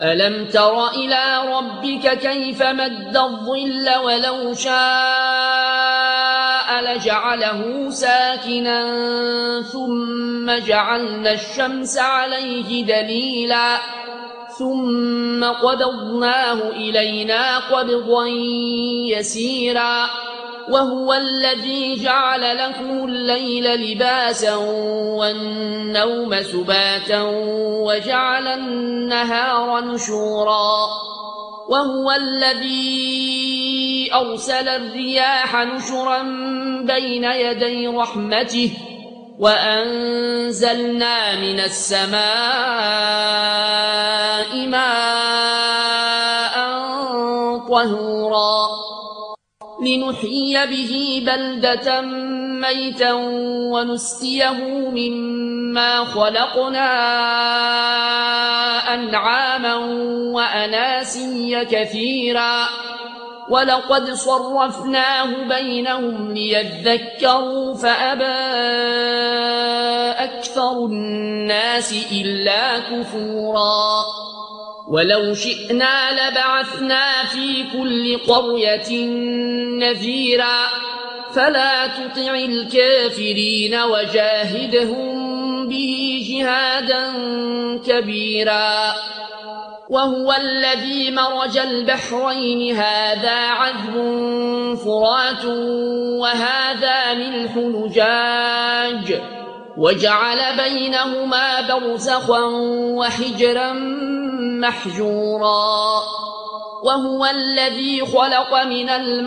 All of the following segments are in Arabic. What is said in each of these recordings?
ألم تر إلى ربك كيف مد الظل ولو شاء لجعله ساكنا ثم جعلنا الشمس عليه دليلا ثم قبضناه إلينا قبضا يسيرا وهو الذي جعل لكم الليل لباسا والنوم سباتا وجعل النهار نشورا وهو الذي أرسل الرياح نشرا بين يدي رحمته وأنزلنا من السماء ماء طهورا لنحيي به بلدة ميتا ونسقيه مما خلقنا أنعاما وأناسيا كثيرا ولقد صرفناه بينهم ليذكروا فأبى أكثر الناس إلا كفورا ولو شئنا لبعثنا في كل قرية نذيرا فلا تطع الكافرين وجاهدهم به جهادا كبيرا وهو الذي مرج البحرين هذا عذب فرات وهذا ملح نجاج وجعل بينهما برزخا وحجرا محجورا وهو الذي خلق من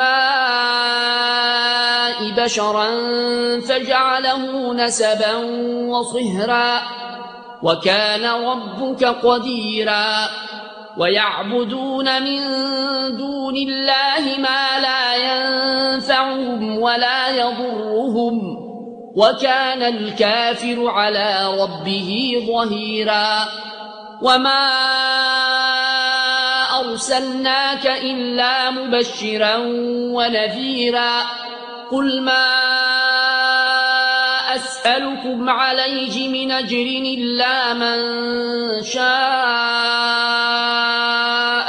الماء بشرا فجعله نسبا وصهرا وكان ربك قديرا ويعبدون من دون الله ما لا ينفعهم ولا يضرهم وكان الكافر على ربه ظهيرا وما أرسلناك إلا مبشرا ونذيرا قل ما أسألكم عليه من أجر إلا من شاء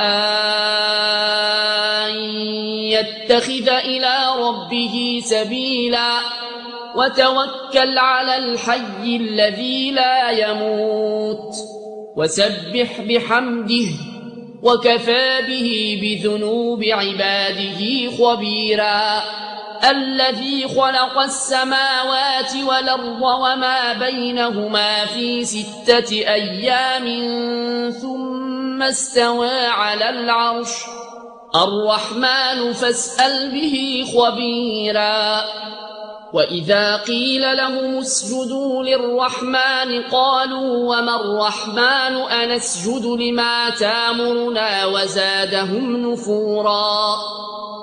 أن يتخذ إلى ربه سبيلا وتوكل على الحي الذي لا يموت وسبح بحمده وكفى به بذنوب عباده خبيرا الذي خلق السماوات والأرض وما بينهما في 6 أيام ثم استوى على العرش الرحمن فاسأل به خبيرا وإذا قيل لهم اسجدوا للرحمن قالوا وما الرحمن أنسجد لما تامرنا وزادهم نفورا